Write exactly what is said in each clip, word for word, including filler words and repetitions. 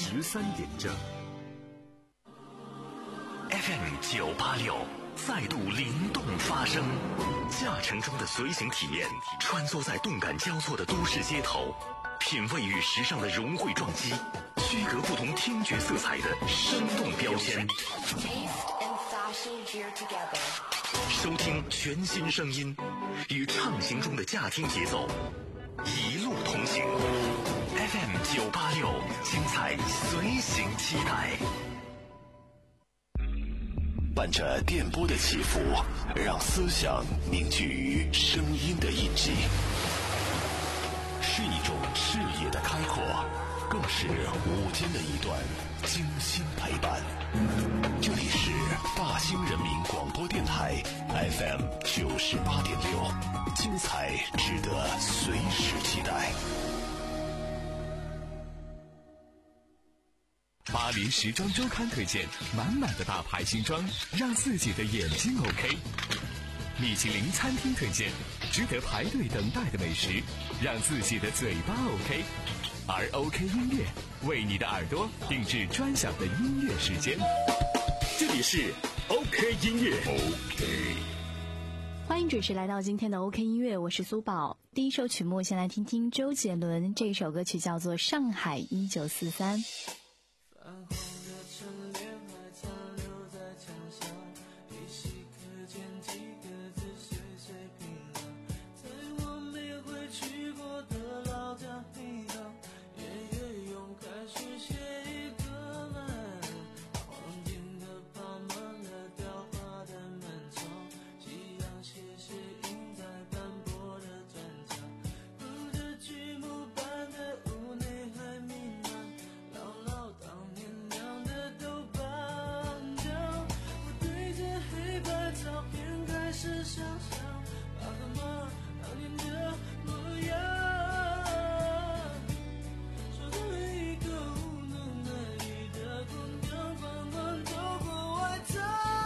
十三点正。 F M 九八六再度灵动发声，驾乘中的随行体验，穿梭在动感交错的都市街头，品味与时尚的融汇撞击，区隔不同听觉色彩的生动标签。收听全新声音，与畅行中的驾听节奏一路同行。F M 九八六，精彩随行期待。 伴着电波的起伏，让思想凝聚于声音的印记，是一种视野的开阔，更是午间的一段精心陪伴。这里是大兴人民广播电台 F M 九十八点六，精彩值得随时期待。 巴黎时装周刊推荐满满的大牌新装，让自己的眼睛 OK。米其林餐厅推荐值得排队等待的美食，让自己的嘴巴 OK。而 OK 音乐为你的耳朵定制专享的音乐时间，这里是 OK 音乐。 OK， 欢迎准时来到今天的 OK 音乐，我是苏宝。第一首曲目先来听听周杰伦，这首歌曲叫做《上海一九四三》。 泛黄的晨练还残留在墙上，依稀可见几个字岁岁平安，在我没回去过的老家一样，夜夜用开水写一个满，黄金的爬满了雕花的门窗，夕阳斜斜映在斑驳的砖墙，谱着剧目般的屋内还弥漫姥姥当年酿的豆瓣酒，我对着黑白照片开始想象爸和妈当年的模样，说的一个无能为力的姑娘缓缓走过外滩，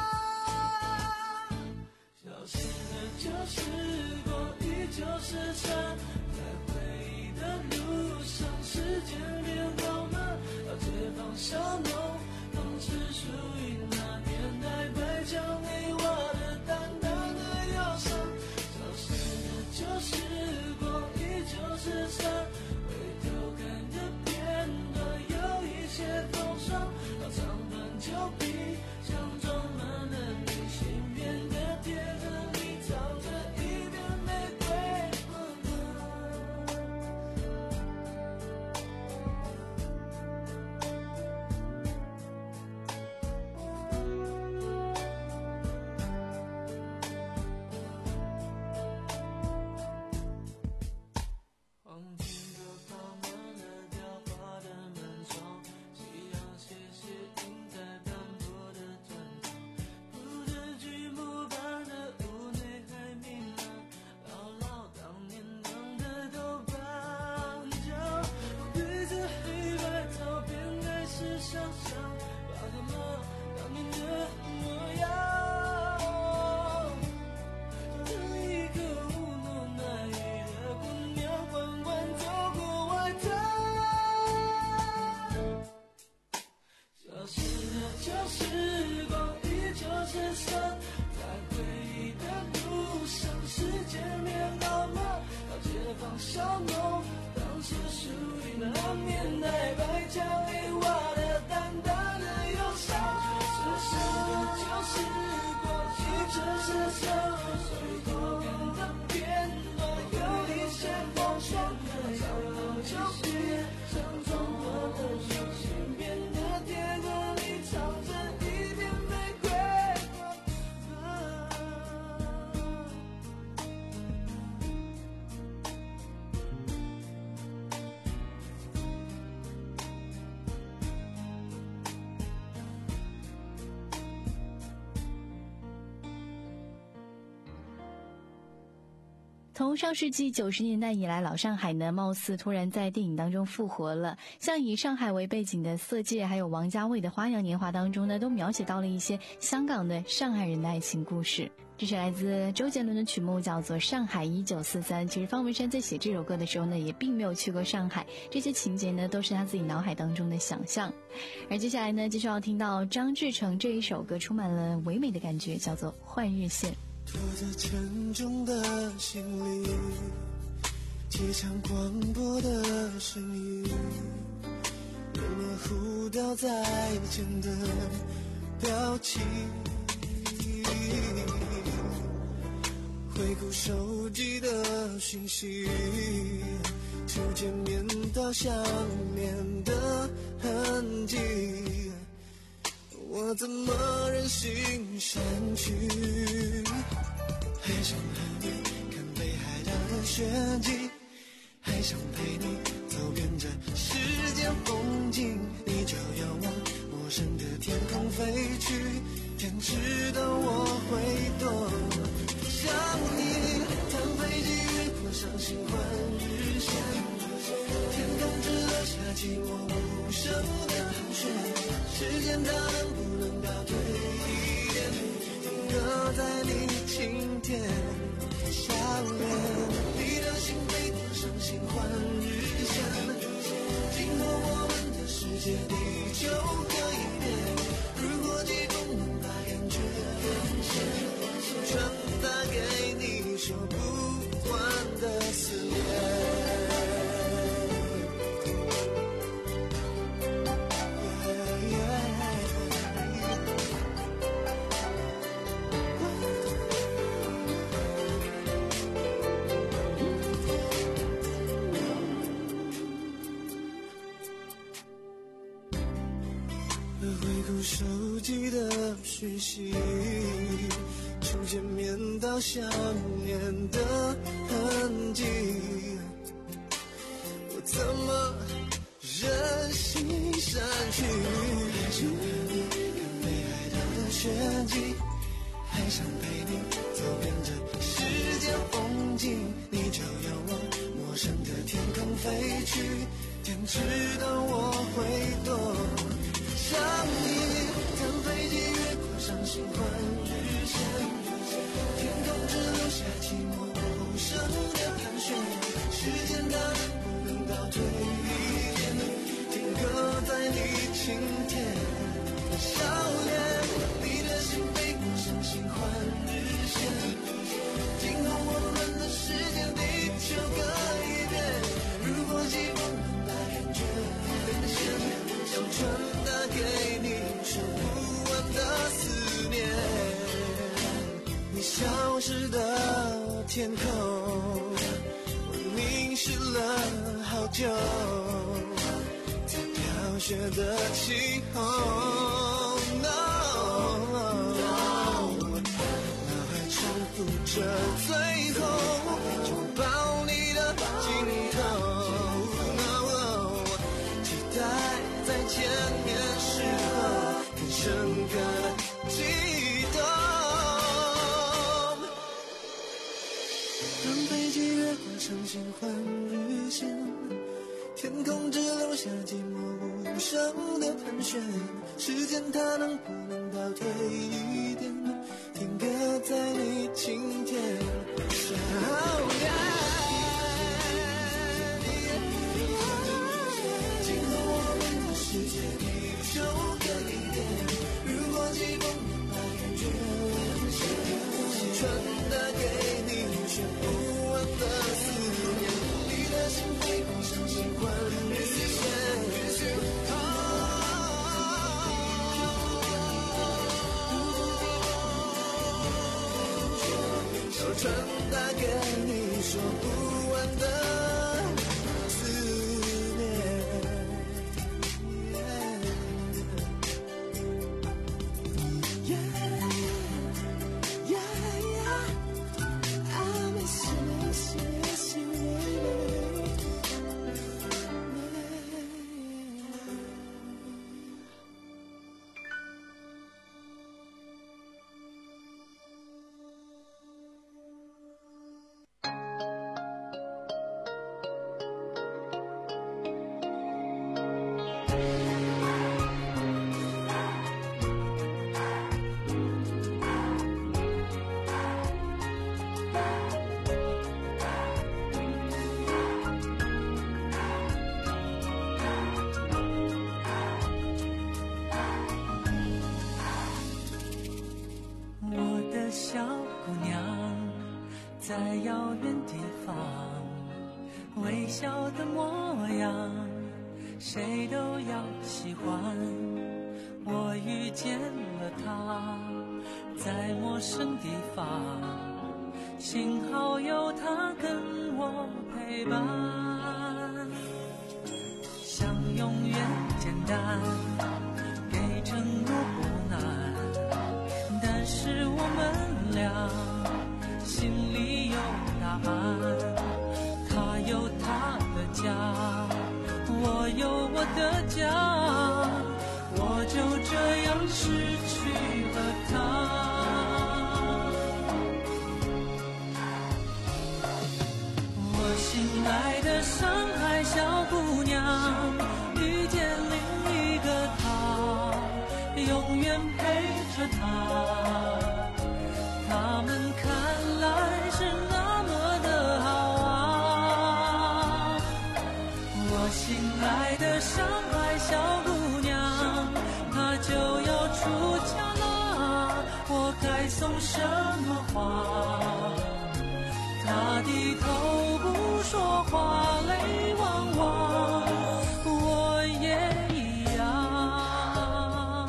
消失的旧时光依旧是缠，在回忆的路上时间变好慢，到解放小农能只属于那年代白墙里画的淡淡的忧伤，消失的旧时光依旧是缠，回头看的片段有一些风霜，到长短旧皮箱装满了明信片的贴盒里藏着一片玫瑰黄金的爬满了雕花的门窗，夕阳斜斜映在斑驳的砖墙，谱着剧目般的屋内还弥漫姥姥当年酿的豆瓣酒，我对着黑白照片开始想象爸和妈当年的模样，这一个无能为力的姑娘缓缓走过外滩，消失的旧时光依旧是伤，在回忆的路上时间变好慢，到解放小农当时属于那年代白墙里画的淡淡的忧伤，消失的旧时光依旧是伤，回头看的片段有一些风霜，长到旧皮像装满了明信片的贴盒里藏着一片玫瑰花。 从上世纪九十年代以来，老上海呢，貌似突然在电影当中复活了。像以上海为背景的《色戒》，还有王家卫的《花样年华》当中呢，都描写到了一些香港的上海人的爱情故事。这是来自周杰伦的曲目，叫做《上海一九四三》。其实方文山在写这首歌的时候呢，也并没有去过上海，这些情节呢，都是他自己脑海当中的想象。而接下来呢，继续要听到张志成这一首歌，充满了唯美的感觉，叫做《换日线》。 拖着沉重的行李，机场广播的声音，人们互道再见的表情，回顾手机的讯息，初见面到想念的痕迹，我怎么忍心删去？还想和你看北海道的雪景，还想陪你走遍这世间风景，你就要往陌生的天空飞去，天知道我会多想你。谈飞机越过伤心换日线，天空只留下寂寞无声的盘旋，时间它能不能倒退一点，停格在你晴天笑脸，你的心飞过伤心换日线，经过我们的世界地球可以变，如果疾风能把感觉变现，传达给你说不完的思念。手机的讯息，从见面到想念的痕迹，我怎么忍心删去？还想和你看北海道的雪景，还想陪你走遍这世间风景，你就要往陌生的天空飞去，天知道我会多想你。谈飞机越过伤心换日线，天空只留下寂寞无声的盘旋，时间它能不能倒退一点，停格在你晴天的笑脸，你的心飞过伤心换日线，经过我们的时间地球各一边，如果疾风能把感觉变现，想传达给你说不完的思念，你消失的天空，我凝视了好久，在飘雪的气候， no, no, 脑海重复着最后拥抱你的镜头， no, 期待在见面时候更深刻的悸动，让飞机越过伤心换日线，天空只留下寂寞无声的盘旋，时间它能不能倒退一点，停格在你晴天笑脸，经过我们的世界地球可以变，如果疾风能把感觉变现，传达给你说不完的思念，你的心飞过伤心换日线，要传达给你说不完的思念。 方，微笑的模样，谁都要喜欢。我遇见了他，在陌生地方，幸好有他跟我陪伴。想永远简单，给承诺不难，但是我们俩心里有答案。他有他的家，我有我的家，我就这样失去了他。我心爱的上海小姑娘，遇见另一个他，永远陪着他。他们看来是那么的好啊。我心爱的上海小姑娘，她就要出嫁了，我该送什么花？她低头不说话，泪汪汪，我也一样。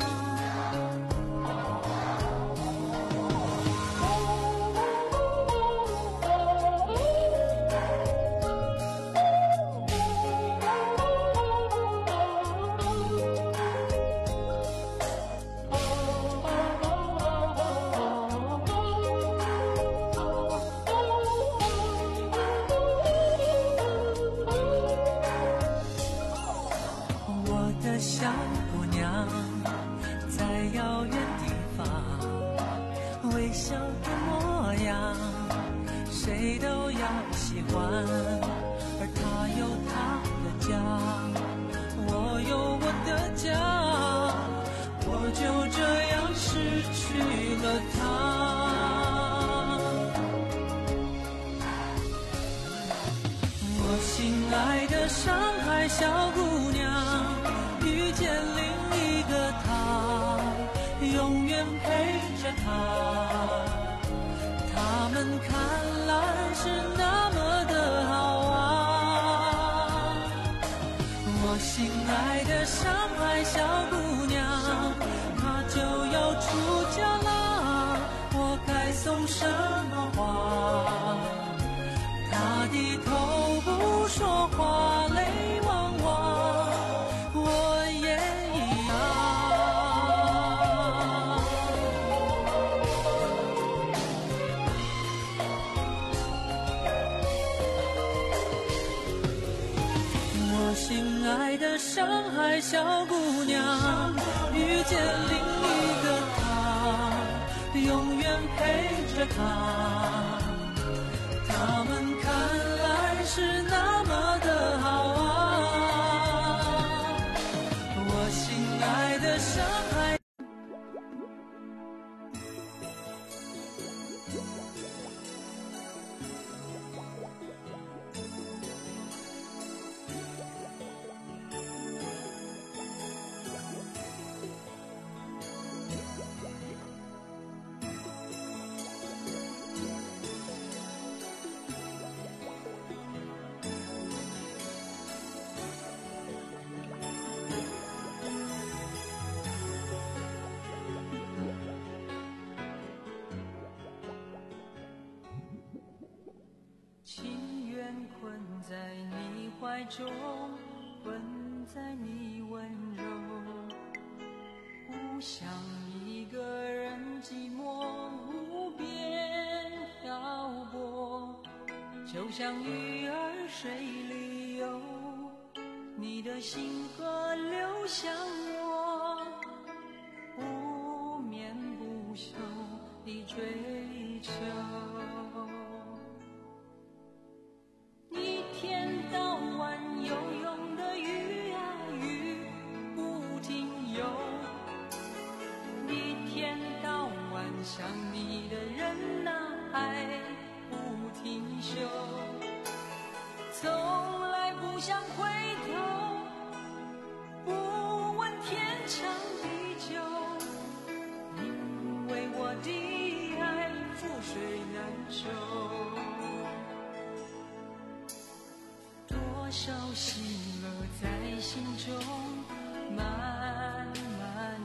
小姑娘在遥远地方，微笑的模样，谁都要喜欢。而她有她的家，我有我的家，我就这样失去了她。我心爱的上海小姑娘，遇见另一个他，永远陪着他。他们看来是那么的好啊。我心爱的上海小姑娘，她就要出嫁了，我该送什么花？她低头不说话，泪汪汪，我也一样。我心爱的上海小姑娘，遇见另一个他，永远陪着他。他们看来是那么的好啊。我心爱的上海。情愿困在你怀中，困在你温柔，不想一个人寂寞无边漂泊，就像鱼儿水里游，你的心河流向我，不眠不休地追求。一天到晚游泳的鱼啊鱼不停游，一天到晚想你的人啊还不停休，从来不想回头，不问天长地久，因为我的爱覆水难收。 少喜乐在心中慢慢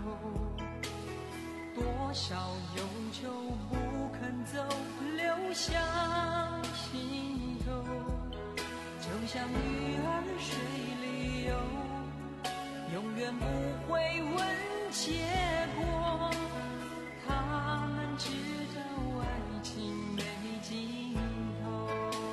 有，多少忧愁不肯走，流向心头，就像鱼儿水里游，永远不会问结果，他们知道爱情没尽头，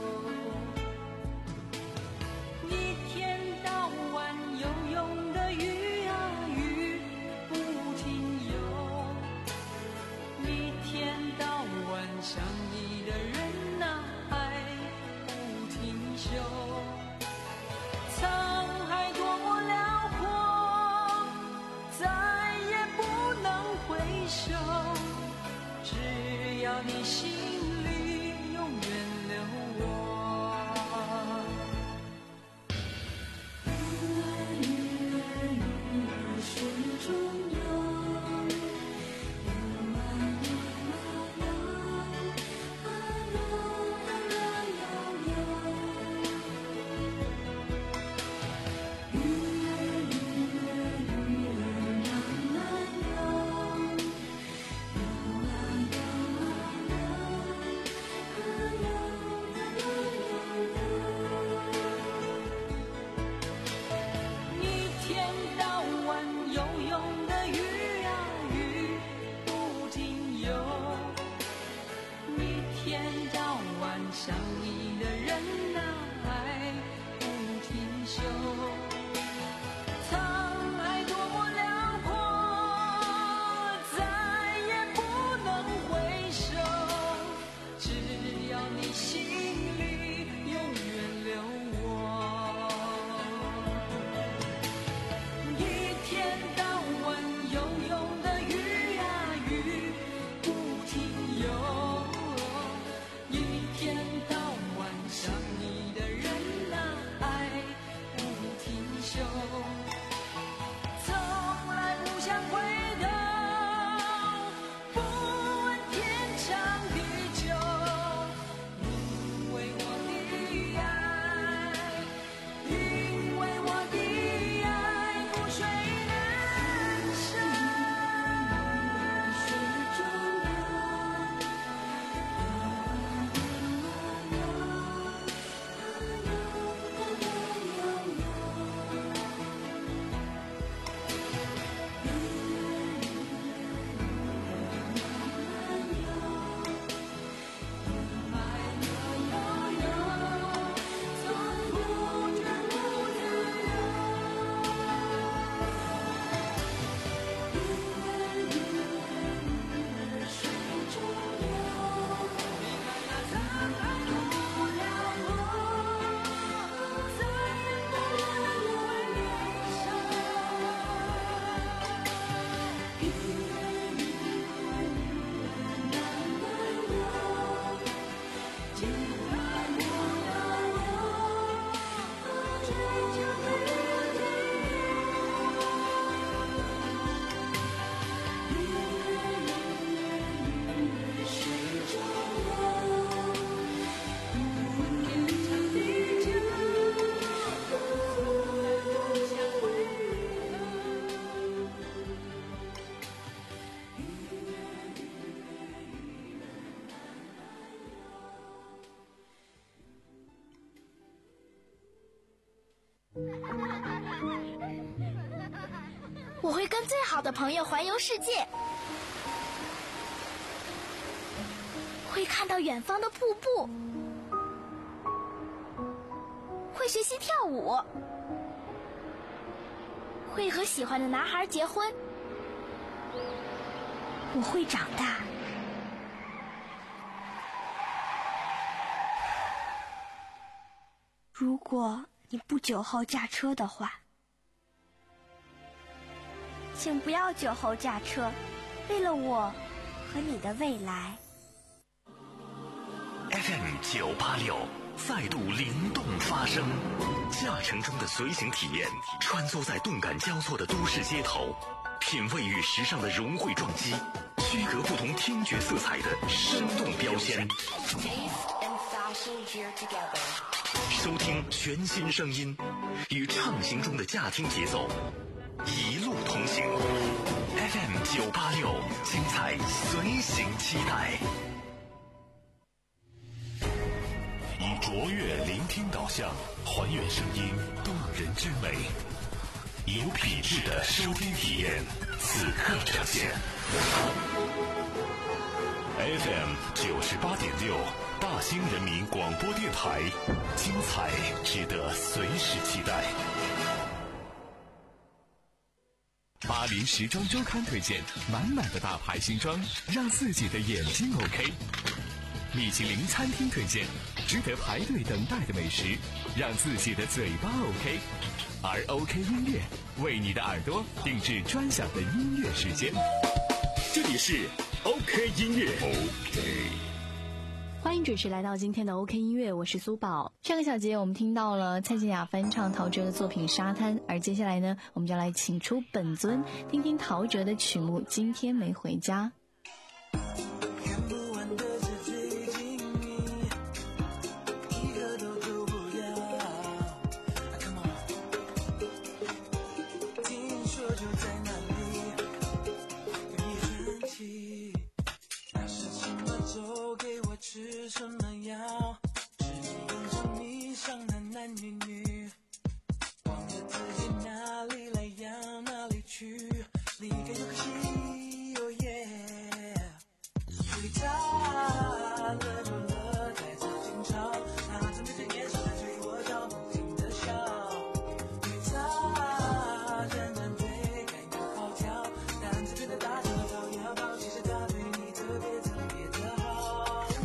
一天到晚游泳的鱼啊鱼不停游，一天到晚想你的人啊爱不停休，沧海多么辽阔，再也不能回首，只要你心里永远留我。鱼儿鱼儿鱼儿水中游，游啊游啊游，啊游啊游游。鱼儿鱼儿鱼儿慢慢游，游啊游啊游，啊游啊游游。一天到晚游泳的鱼啊鱼不停游，一天到晚想你的人啊爱不停休，沧海多么辽阔，再也不能回首，只要你心里永远留我。一天到晚游泳的鱼啊鱼不停游，一天到晚想你的人啊爱不停休，从来不想回头，不问天长地久，因为我的爱，因为我的爱不水难收。水中游，游啊游啊游，啊游啊游我会跟最好的朋友环游世界，会看到远方的瀑布，会学习跳舞，会和喜欢的男孩结婚。我会长大。如果你不酒后驾车的话，请不要酒后驾车，为了我和你的未来。 F M 九八六再度灵动发声，驾乘中的随行体验，穿梭在动感交错的都市街头，品味与时尚的融汇撞击，区隔不同听觉色彩的生动标签。 收听全新声音，与畅行中的驾听节奏一路同行。F M 九八六，精彩随行期待。 以卓越聆听导向，还原声音动人之美，有品质的收听体验，此刻呈现。F M 九十八点六，大兴人民广播电台，精彩值得随时期待。 巴黎时装周刊推荐，满满的大牌新装，让自己的眼睛 OK。米其林餐厅推荐，值得排队等待的美食，让自己的嘴巴 OK。而 OK 音乐为你的耳朵定制专享的音乐时间。这里是 OK 音乐 OK。 欢迎准时来到今天的 OK 音乐，我是苏宝。上个小节我们听到了蔡健雅翻唱陶喆的作品《沙滩》，而接下来呢，我们就来请出本尊，听听陶喆的曲目《今天没回家》。 吃什么药？是你用着迷上男男女女，忘了自己哪里来要哪里去，离开又可惜哦耶，离他了就了，太早经常，他正对着年少的对我笑，不停的笑，对他认真对，敢有跑跳，但只觉得大跳跳要跑，其实他对你特别特别的好。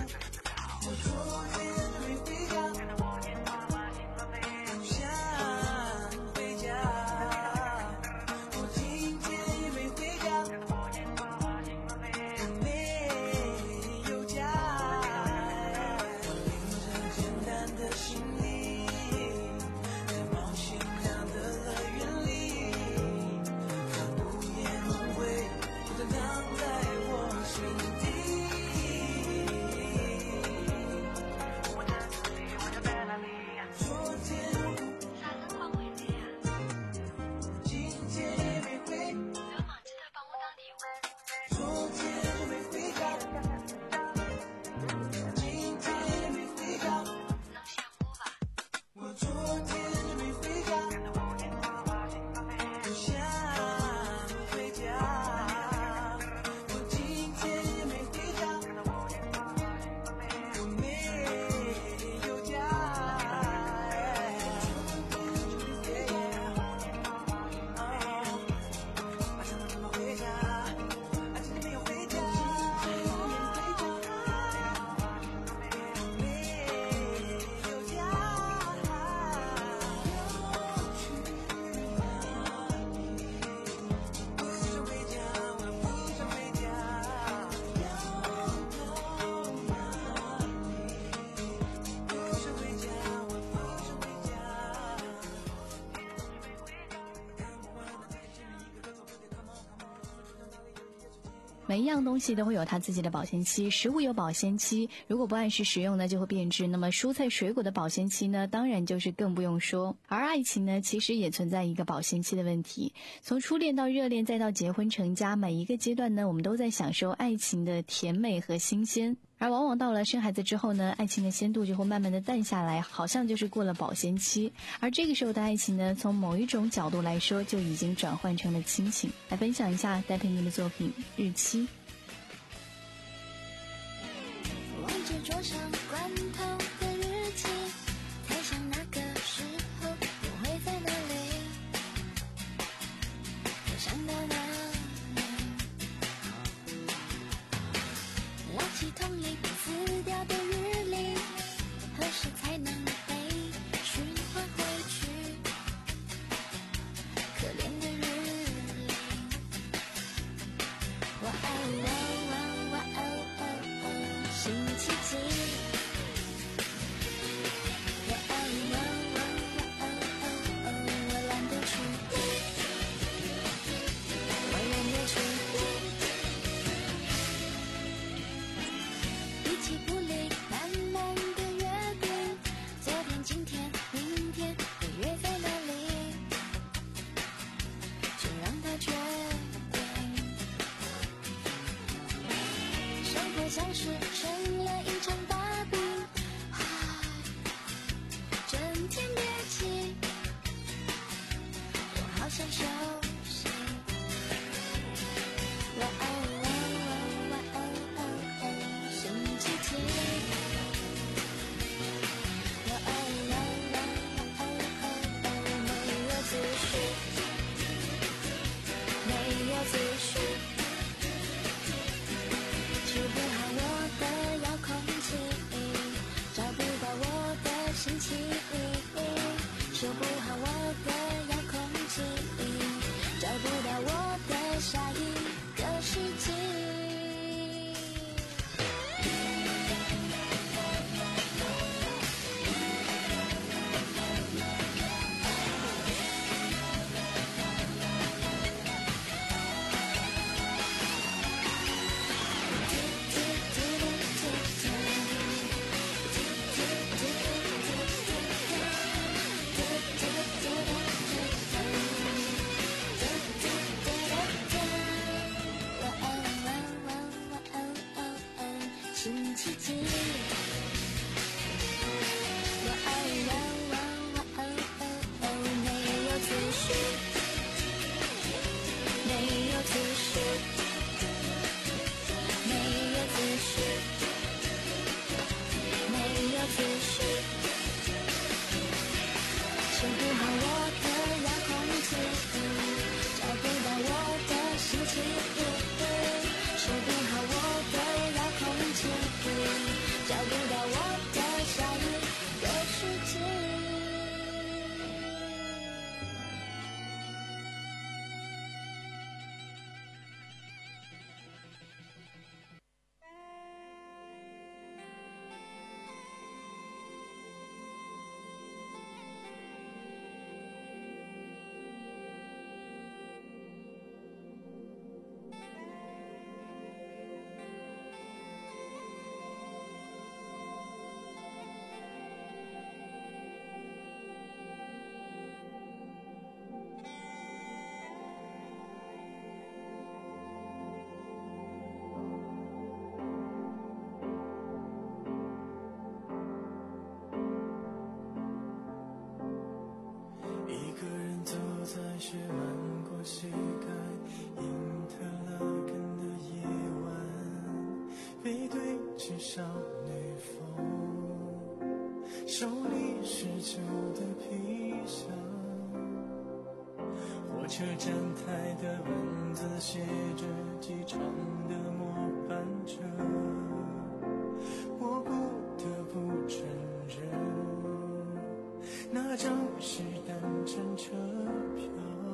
每一样东西都会有它自己的保鲜期，食物有保鲜期，如果不按时食用呢，就会变质。那么蔬菜水果的保鲜期呢，当然就是更不用说。而爱情呢，其实也存在一个保鲜期的问题。从初恋到热恋，再到结婚成家，每一个阶段呢，我们都在享受爱情的甜美和新鲜。而往往到了生孩子之后呢，爱情的鲜度就会慢慢的淡下来，好像就是过了保鲜期。而这个时候的爱情呢，从某一种角度来说，就已经转换成了亲情。来分享一下戴佩妮的作品《日期》。 望着桌上罐头的日期，猜想那个时候我会在哪里，我想到哪里，拉起桶里撕掉的日历，何时才能被循环回去，可怜的日历，哇哦哇哇哇哦哦哦，星期几，哇哦哇哇哇哦哦哦，我懒得去，我懒得去。 像是成了一场大病，唉，整天憋气，我好想休息。哇哦哇哦哇哦哦哦，星期天。哇哦哇哇哇哦哦哦，没有自序，没有自序。治不好我的遥控器，找不到我的心情，修不好我的遥控器，找不到我的下一个世纪。星期几？哇哦哇哇哇哦哦哦，没有自序，没有自序，没有自序，没有自序。修不好我的遥控器，找不到我的心情，修不好我的遥控器，找不到我的下一个世纪。 一个人走在雪漫过膝盖、英特拉根的夜晚，背对着少女风，手里是旧的皮箱。火车站台的文字写着机场的末班车，我不得不承认，那张是单程车票。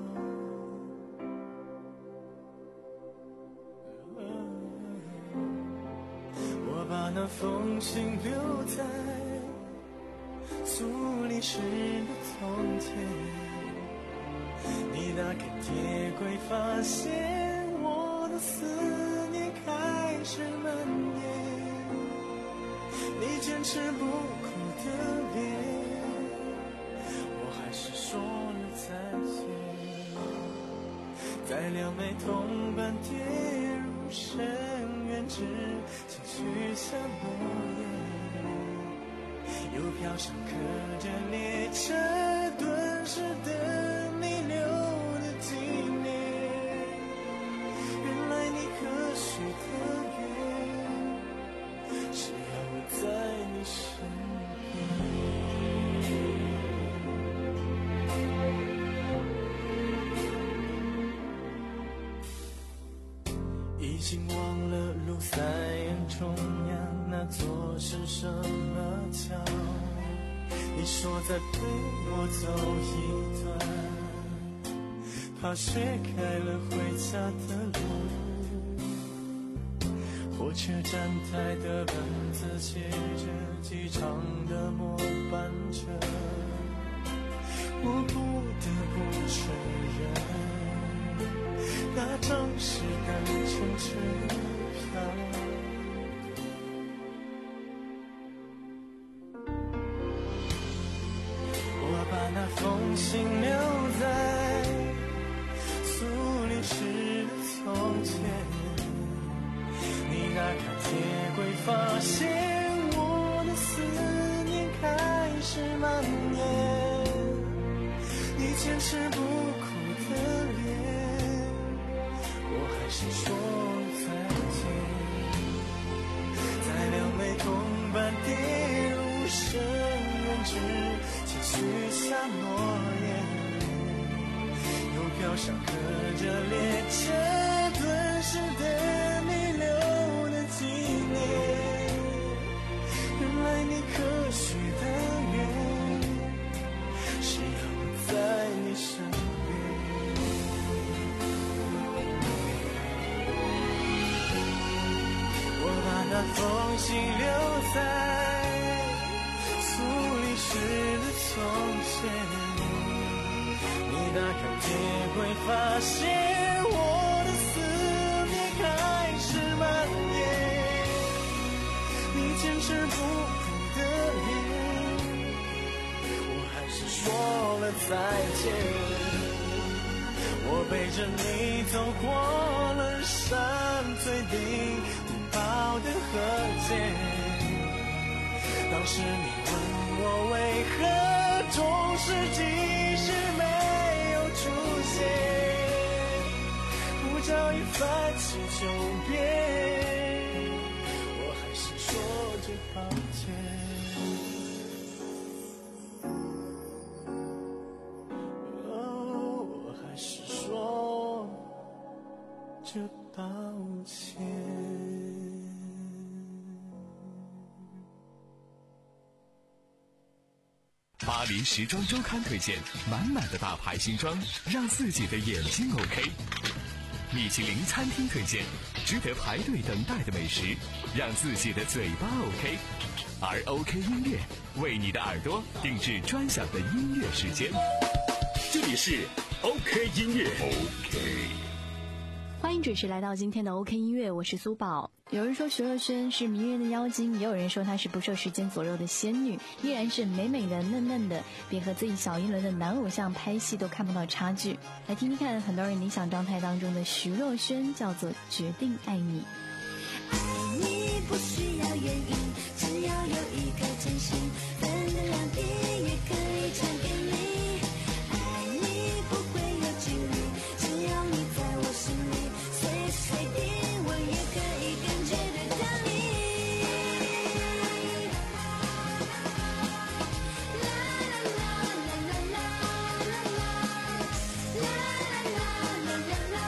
我把那封信留在苏黎世的从前，你打开铁柜，发现我的思念开始蔓延，你坚持不哭的脸，我还是说了再见，在两枚铜板跌入深渊之前许下诺言，邮票上刻着列车顿时的你留的纪念，原来你可许的愿是要我在你身边。已经忘了卢塞恩中央那座是什么桥，你说再陪我走一段，怕雪开了回家的路。火车站台的本子写着机场的末班车，我不得不承认，那张是单程车票。把那封信留在苏黎世的从前，你打开铁坚持不哭的脸，我还是说再见。在两枚铜板跌入深渊之前许下诺言，邮票上刻着列车敦实的你留的纪念。原来你可许的愿是要我在你身边。我把那封信留在苏黎世的从前，你打开铁柜发现我的思念开始蔓延。你坚持不哭的脸，我还是说了再见。我背着你走过了山最顶古堡的河间，当时你问我为何中世纪时没有出现，护照已翻起九遍，我还是说句抱歉。这抱歉。 巴黎时装周刊推荐满满的大牌新装，让自己的眼睛 OK。米其林餐厅推荐值得排队等待的美食，让自己的嘴巴 OK。而 OK 音乐为你的耳朵定制专享的音乐时间。这里是 OK 音乐 OK。 欢迎准时来到今天的 OK 音乐，我是苏宝。有人说徐若瑄是迷人的妖精，也有人说她是不受时间左右的仙女，依然是美美的嫩嫩的，别和自己小一轮的男偶像拍戏都看不到差距。来听听看很多人理想状态当中的徐若瑄，叫做决定爱你。 爱你不需要原因，只要有一颗真心，分个两地也可以传给你。爱你不会有距离，只要你在我心里，随时随地我也可以感觉得到你。啦啦啦啦啦啦啦啦啦啦啦啦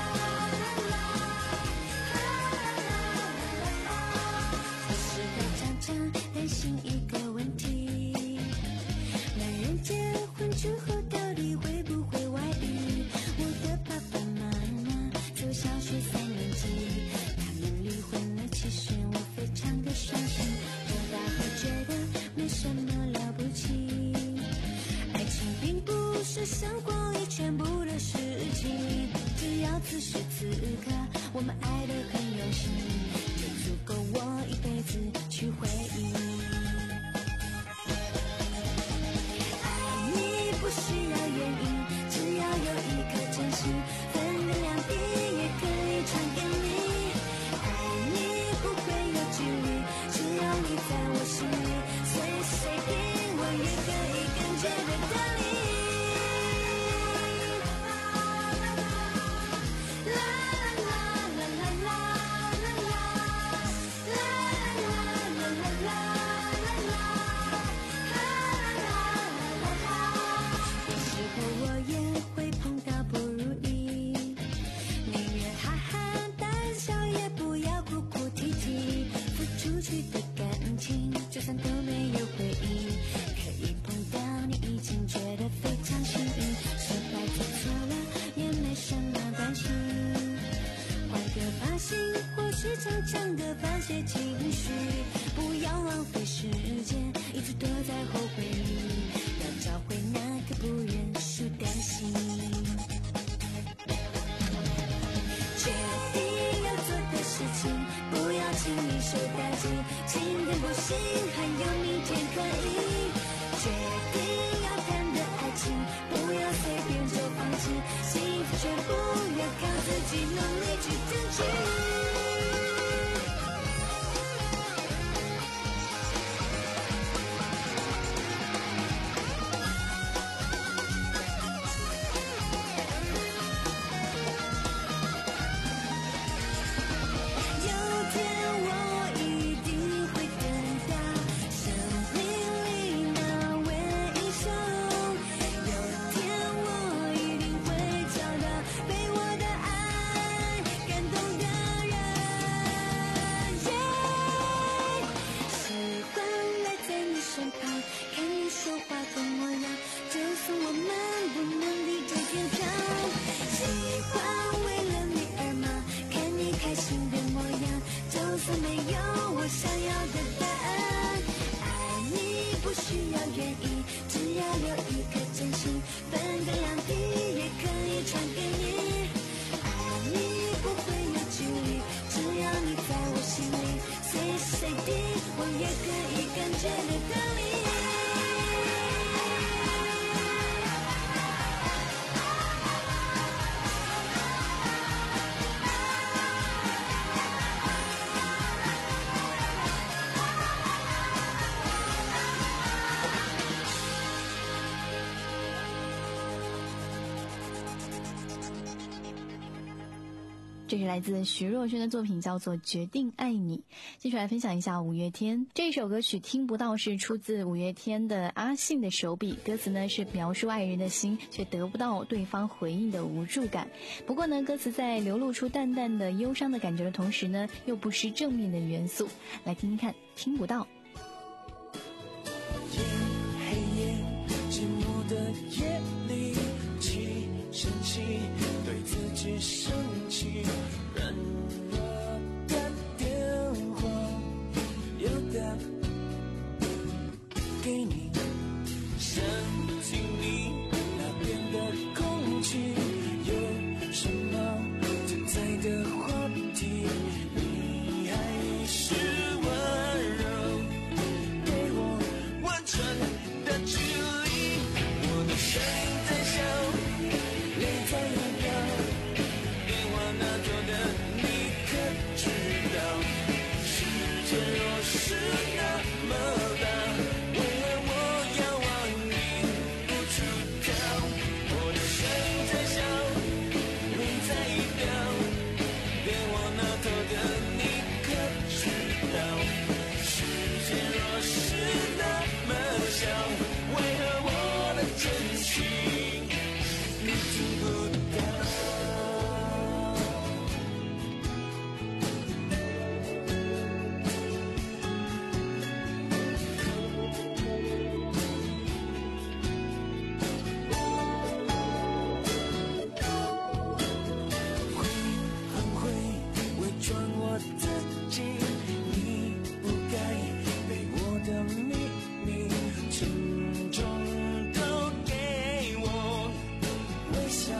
有时候常常担心一个问题，男人结婚之后到底会不会外遇？我的爸爸妈妈读小学三年级，他们离婚了，其实我非常的伤心。长大后觉得没什么了不起，爱情并不是生活里全部的事情，只要此时此刻我们爱得很用心，就足够我一辈子去回忆。爱你不需要原因，只要有一颗真心，分个两地也可以传给你。爱你不会有距离，只要你在我心里，随时随地我也可以感觉得到你。啦啦啦啦啦啦啦啦啦啦啦啦有时候我也会碰到不如意，宁愿哈哈大笑也不要哭哭啼啼，付出去的感情就算都没有回应，可以碰到你已经觉得非常幸运，失败做错了也没什么关系，换个发型或是长长的发泄情绪，不要浪费时间一直躲在后悔里，要找回那个不认输的心。决定要做的事情，不要轻易受打击，今天不行还有明天可以。决定要谈的爱情，不要随便就放弃，幸福全部要靠自己努力去争取。 这是来自徐若瑄的作品，叫做《决定爱你》。接下来分享一下五月天这首歌曲《听不到》，是出自五月天的阿信的手笔，歌词呢是描述爱人的心却得不到对方回应的无助感。不过呢，歌词在流露出淡淡的忧伤的感觉的同时呢，又不失正面的元素。来听听看《听不到》。 黑夜寂寞的夜里，气生气，对自己生气，软弱的电话又打给你，想听你那边的空气，有什么精彩的话题，你还是温柔给我完全的距离，我的声音在笑，泪在飙，电话那头的你可知道，世界若是那么大，为何我要往你不出口，我的声音在笑，泪在飙，电话那头的你可知道，世界若是那么小，为何我的真心你听不到？会很会伪装我自己，你不该被我的秘密轻重都给我微笑，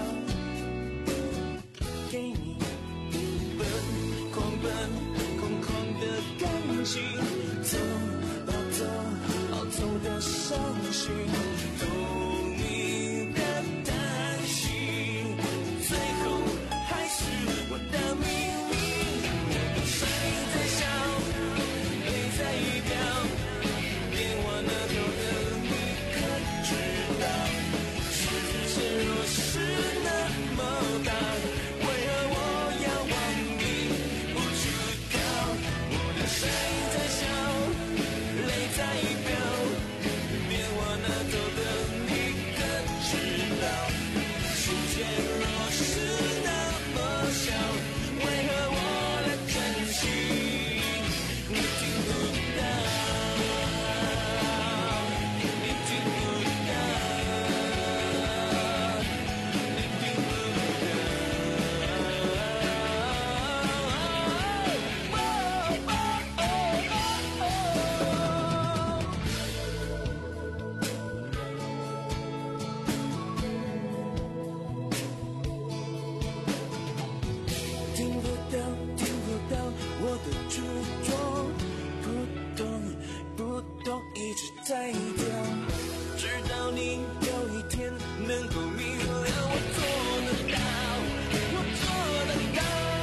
给你奔狂奔空空的感情，走到走好走的伤心，都你的担心，最后还是我的秘密，我的声音在笑，泪在飙，电话那头的你可知道，世界若是那么大，为何我要往你不出口，我的声音在笑，泪在飙，电话那头的你可知道，世界若是那么小，为何我的真心你听不到，你听不到，你听不听不到，听不到我的执着，不懂不懂，一直在掉，直到你有一天能够明了，我做得到，我做得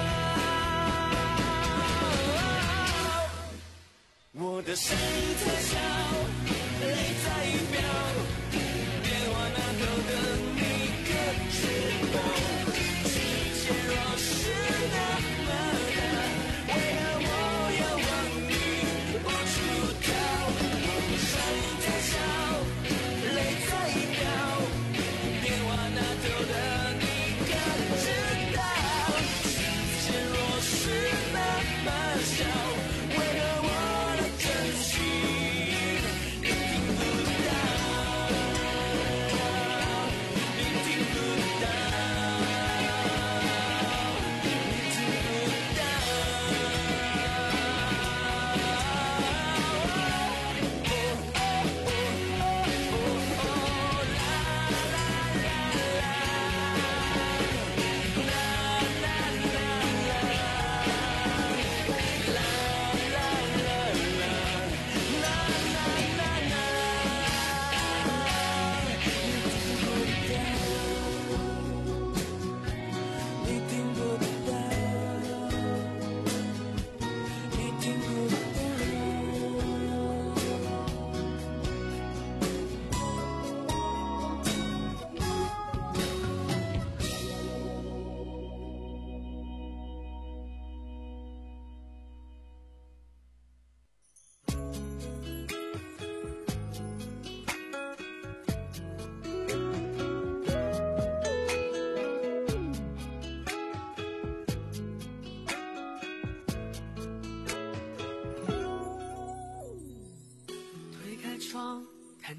到，我的声音在笑，泪在飙，电话那头的你可知道，世界若是那么大，为何我要往你不出口，我的声音在笑，泪在飙，电话那头的你可知道，世界若是那么小，为何我的真心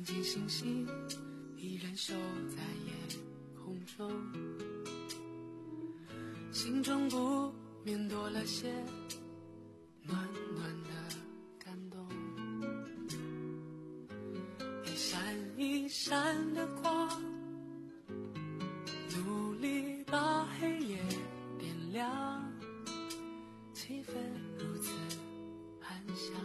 见星星依然守在夜空中，心中不免多了些暖暖的感动。一闪一闪的光，努力把黑夜点亮，气氛如此安详。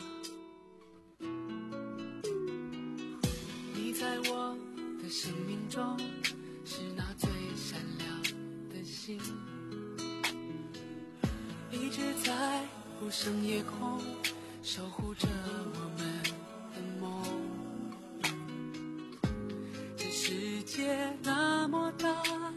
你在我的生命中是那最闪亮的星，一直在无声夜空守护着我们的梦。这世界那么大，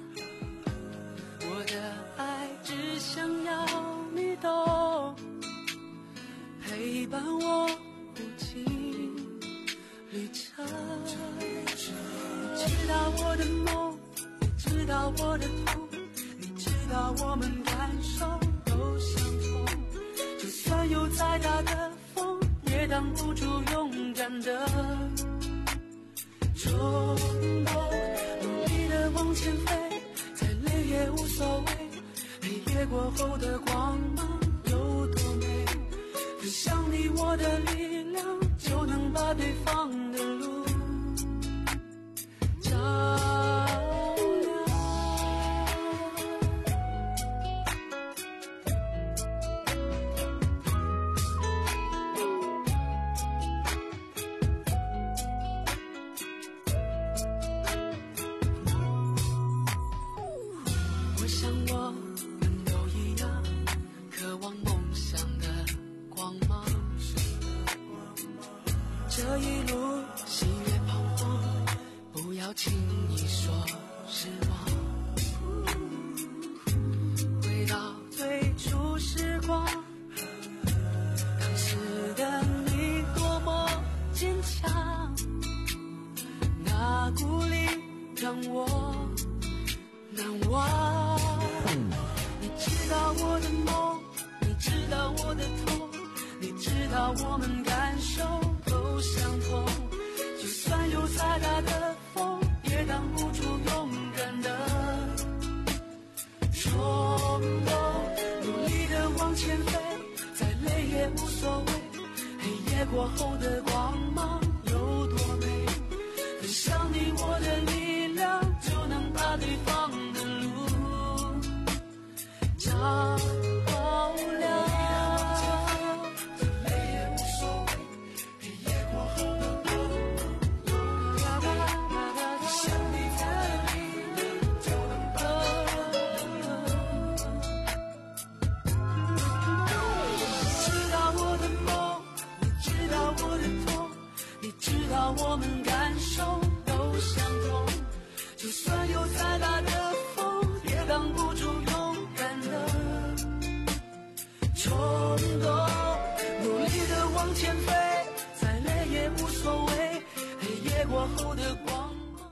我的爱只想要你懂，陪伴我无尽旅程。你知道我的梦，你知道我的痛，你知道我们感受都相同。就算有再大的风，也挡不住勇敢的冲动。努力的往前飞，再累也无所谓。黑夜过后的光芒有多美？分享你我的力量，就能把对方的路照亮。我想我们都一样，渴望梦想的光芒。这一路喜悦彷徨，不要轻易说失望。回到最初时光，当时的你多么坚强，那鼓励让我难忘。你知道我的梦，你知道我的痛，你知道我们感受都相同。就算有再大的风，也挡不住勇敢的冲动。努力的往前飞，再累也无所谓。黑夜过后的光芒有多美？分享你我的力量，就能把对方的路照亮。我们感受都相同，就算有再大的风，也挡不住勇敢的冲动。努力的往前飞，再累也无所谓。黑夜过后的光芒。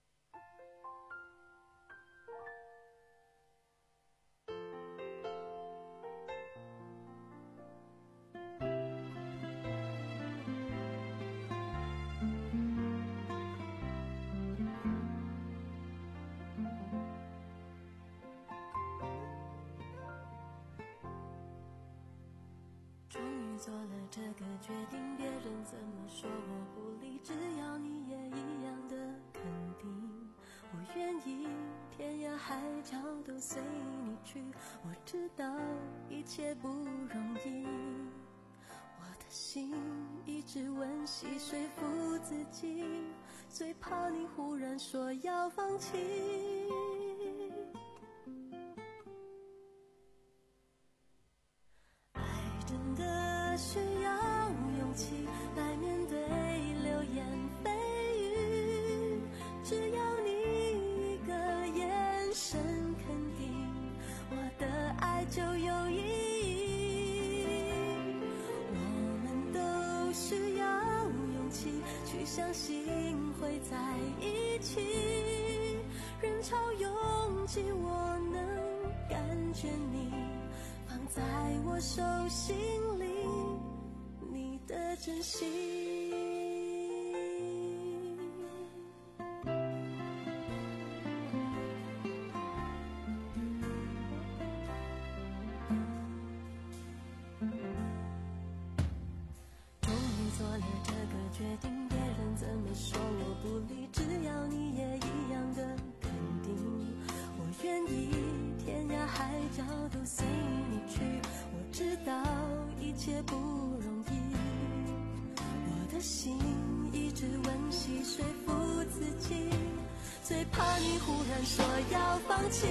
做了这个决定，别人怎么说我不理，只要你也一样的肯定。我愿意天涯海角都随你去，我知道一切不容易，我的心一直温习说服自己，最怕你忽然说要放弃。爱真的需要勇气来面对流言蜚语，只要你一个眼神肯定，我的爱就有意义。我们都需要勇气去相信会在一起，人潮拥挤我能感觉你放在我手心里，你的真心。 都随你去。我知道一切不容易，我的心一直温习说服自己，最怕你忽然说要放弃。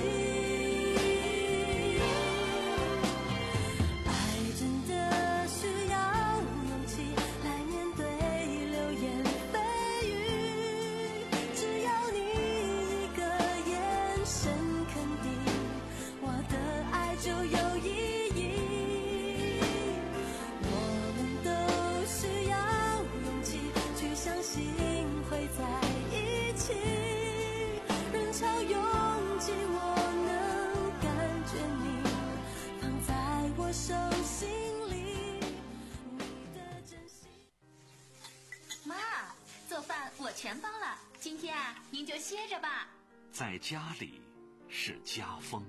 爱真的需要勇气来面对流言蜚语，只要你一个眼神肯定，我的爱就有意义。我们都需要勇气去相信会在一起，人潮拥挤，我能感觉你放在我手心里，你的真心。 妈，做饭我全包了，今天啊，您就歇着吧。 在家里是家风。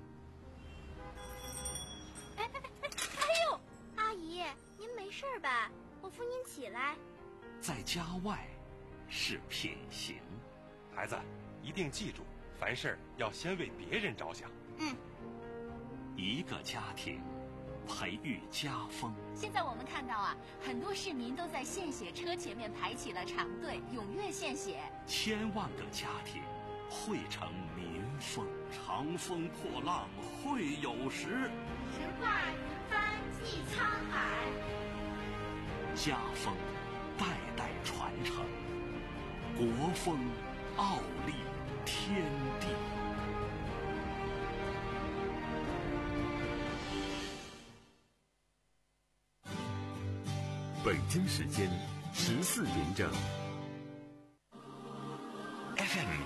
哎哎哎哎呦，阿姨，您没事吧？我扶您起来。 在家外是品行。 孩子，一定记住，凡事要先为别人着想。 嗯， 一个家庭培育家风。 现在我们看到啊，很多市民都在献血车前面排起了长队，踊跃献血。 千万个家庭汇成民风。长风破浪会有时， 直挂云帆济沧海。 家风代代传承，国风傲立天地。 北京时间十四点整。 F M